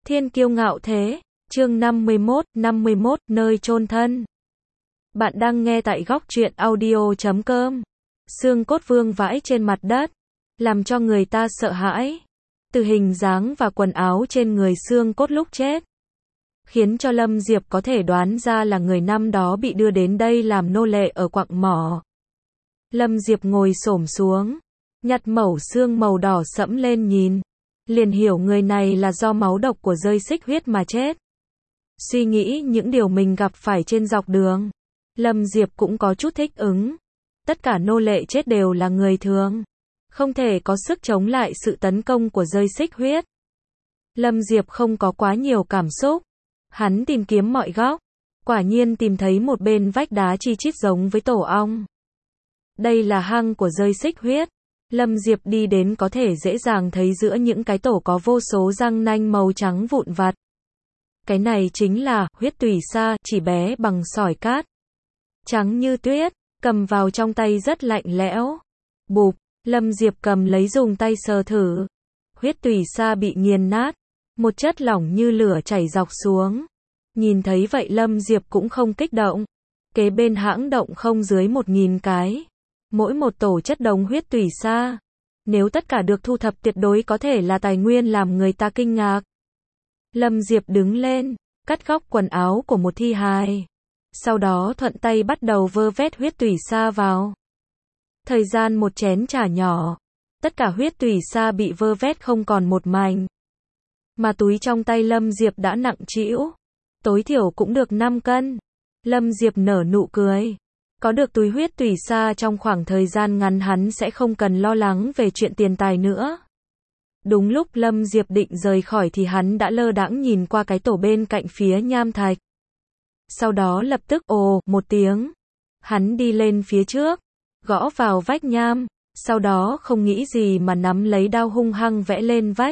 Thiên kiêu ngạo thế, chương 51, nơi chôn thân. Bạn đang nghe tại góc truyện audio.com. Xương cốt vương vãi trên mặt đất, làm cho người ta sợ hãi. Từ hình dáng và quần áo trên người xương cốt lúc chết, khiến cho Lâm Diệp có thể đoán ra là người năm đó bị đưa đến đây làm nô lệ ở quặng mỏ. Lâm Diệp ngồi xổm xuống, nhặt mẩu xương màu đỏ sẫm lên nhìn, liền hiểu người này là do máu độc của rơi xích huyết mà chết. Suy nghĩ những điều mình gặp phải trên dọc đường, Lâm Diệp cũng có chút thích ứng. Tất cả nô lệ chết đều là người thường, không thể có sức chống lại sự tấn công của rơi xích huyết. Lâm Diệp không có quá nhiều cảm xúc. Hắn tìm kiếm mọi góc, quả nhiên tìm thấy một bên vách đá chi chít giống với tổ ong. Đây là hang của rơi xích huyết. Lâm Diệp đi đến có thể dễ dàng thấy giữa những cái tổ có vô số răng nanh màu trắng vụn vặt. Cái này chính là huyết tùy sa, chỉ bé bằng sỏi cát, trắng như tuyết, cầm vào trong tay rất lạnh lẽo. Bụp, Lâm Diệp cầm lấy dùng tay sờ thử. Huyết tùy sa bị nghiền nát, một chất lỏng như lửa chảy dọc xuống. Nhìn thấy vậy Lâm Diệp cũng không kích động. Kế bên hãng động không dưới 1000 cái. Mỗi một tổ chất đống huyết tùy sa, nếu tất cả được thu thập tuyệt đối có thể là tài nguyên làm người ta kinh ngạc. Lâm Diệp đứng lên, cắt góc quần áo của một thi hài. Sau đó thuận tay bắt đầu vơ vét huyết tùy sa vào. Thời gian một chén trà nhỏ, tất cả huyết tùy sa bị vơ vét không còn một mảnh. Mà túi trong tay Lâm Diệp đã nặng trĩu, tối thiểu cũng được 5 cân. Lâm Diệp nở nụ cười. Có được túi huyết tùy sa trong khoảng thời gian ngắn hắn sẽ không cần lo lắng về chuyện tiền tài nữa. Đúng lúc Lâm Diệp định rời khỏi thì hắn đã lơ đãng nhìn qua cái tổ bên cạnh phía nham thạch. Sau đó lập tức ồ một tiếng. Hắn đi lên phía trước, gõ vào vách nham, sau đó không nghĩ gì mà nắm lấy đao hung hăng vẽ lên vách.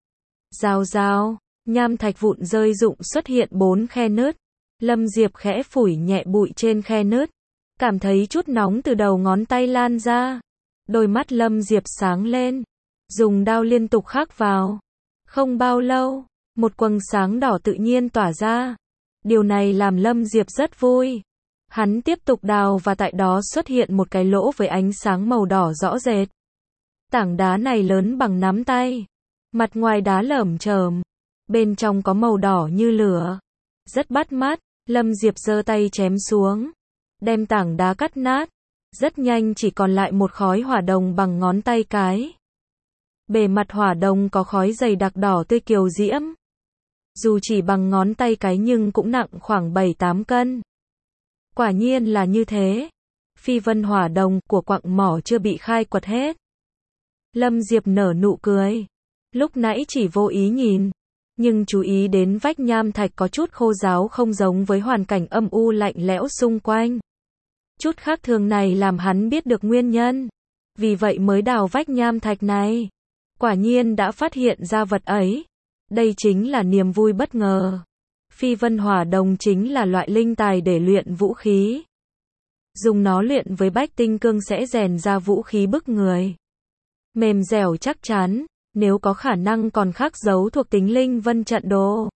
Rào rào, nham thạch vụn rơi rụng xuất hiện 4 khe nứt. Lâm Diệp khẽ phủi nhẹ bụi trên khe nứt, cảm thấy chút nóng từ đầu ngón tay lan ra. Đôi mắt Lâm Diệp sáng lên, dùng đao liên tục khắc vào. Không bao lâu, một quầng sáng đỏ tự nhiên tỏa ra. Điều này làm Lâm Diệp rất vui. Hắn tiếp tục đào và tại đó xuất hiện một cái lỗ với ánh sáng màu đỏ rõ rệt. Tảng đá này lớn bằng nắm tay. Mặt ngoài đá lởm chởm, bên trong có màu đỏ như lửa. Rất bắt mắt, Lâm Diệp giơ tay chém xuống, đem tảng đá cắt nát. Rất nhanh chỉ còn lại một khói hỏa đồng bằng ngón tay cái. Bề mặt hỏa đồng có khói dày đặc đỏ tươi kiều diễm. Dù chỉ bằng ngón tay cái nhưng cũng nặng khoảng 7-8 cân. Quả nhiên là như thế. Phi vân hỏa đồng của quặng mỏ chưa bị khai quật hết. Lâm Diệp nở nụ cười. Lúc nãy chỉ vô ý nhìn, nhưng chú ý đến vách nham thạch có chút khô ráo không giống với hoàn cảnh âm u lạnh lẽo xung quanh. Chút khác thường này làm hắn biết được nguyên nhân. Vì vậy mới đào vách nham thạch này. Quả nhiên đã phát hiện ra vật ấy. Đây chính là niềm vui bất ngờ. Phi vân hỏa đồng chính là loại linh tài để luyện vũ khí. Dùng nó luyện với bách tinh cương sẽ rèn ra vũ khí bức người. Mềm dẻo chắc chắn, nếu có khả năng còn khắc dấu thuộc tính linh vân trận đồ.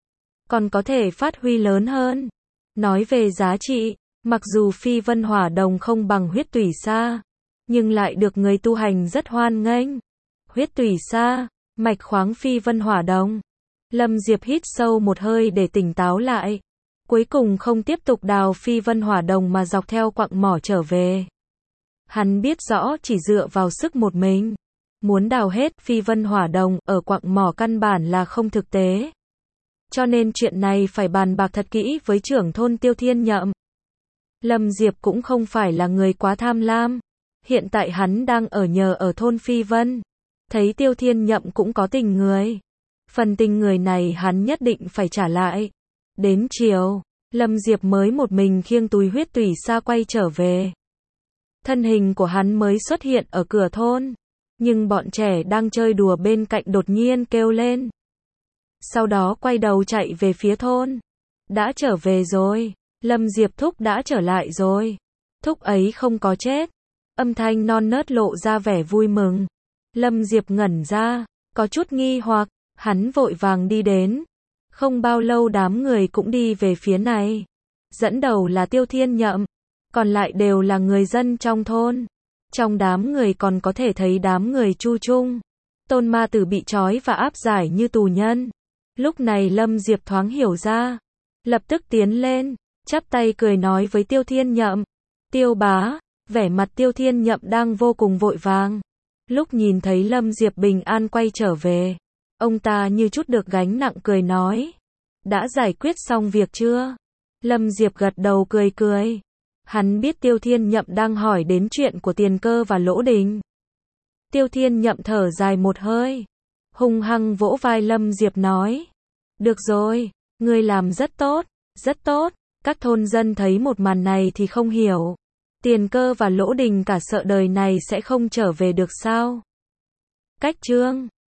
Còn có thể phát huy lớn hơn. Nói về giá trị, mặc dù phi vân hỏa đồng không bằng huyết tùy sa, nhưng lại được người tu hành rất hoan nghênh. Huyết tùy sa, mạch khoáng phi vân hỏa đồng. Lâm Diệp hít sâu một hơi để tỉnh táo lại. Cuối cùng không tiếp tục đào phi vân hỏa đồng mà dọc theo quặng mỏ trở về. Hắn biết rõ chỉ dựa vào sức một mình, muốn đào hết phi vân hỏa đồng ở quặng mỏ căn bản là không thực tế. Cho nên chuyện này phải bàn bạc thật kỹ với trưởng thôn Tiêu Thiên Nhậm. Lâm Diệp cũng không phải là người quá tham lam. Hiện tại hắn đang ở nhờ ở thôn Phi Vân. Thấy Tiêu Thiên Nhậm cũng có tình người. Phần tình người này hắn nhất định phải trả lại. Đến chiều, Lâm Diệp mới một mình khiêng túi huyết tùy sa quay trở về. Thân hình của hắn mới xuất hiện ở cửa thôn. Nhưng bọn trẻ đang chơi đùa bên cạnh đột nhiên kêu lên. Sau đó quay đầu chạy về phía thôn. Đã trở về rồi. Lâm Diệp thúc đã trở lại rồi. Thúc ấy không có chết. Âm thanh non nớt lộ ra vẻ vui mừng. Lâm Diệp ngẩn ra, có chút nghi hoặc, hắn vội vàng đi đến, Không bao lâu đám người cũng đi về phía này. Dẫn đầu là Tiêu Thiên Nhậm, còn lại đều là người dân trong thôn. Trong đám người còn có thể thấy đám người Chu Trung. Tôn Ma Tử bị trói và áp giải như tù nhân. Lúc này Lâm Diệp thoáng hiểu ra, lập tức tiến lên, chắp tay cười nói với Tiêu Thiên Nhậm. Tiêu bá, vẻ mặt Tiêu Thiên Nhậm đang vô cùng vội vàng. Lúc nhìn thấy Lâm Diệp bình an quay trở về, ông ta như chút được gánh nặng cười nói. Đã giải quyết xong việc chưa? Lâm Diệp gật đầu cười cười. Hắn biết Tiêu Thiên Nhậm đang hỏi đến chuyện của Tiền Cơ và Lỗ Đình. Tiêu Thiên Nhậm thở dài một hơi, hung hăng vỗ vai Lâm Diệp nói. Được rồi, ngươi làm rất tốt, rất tốt. Các thôn dân thấy một màn này thì không hiểu. Tiền Cơ và Lỗ Đình cả sợ đời này sẽ không trở về được sao? Cách chương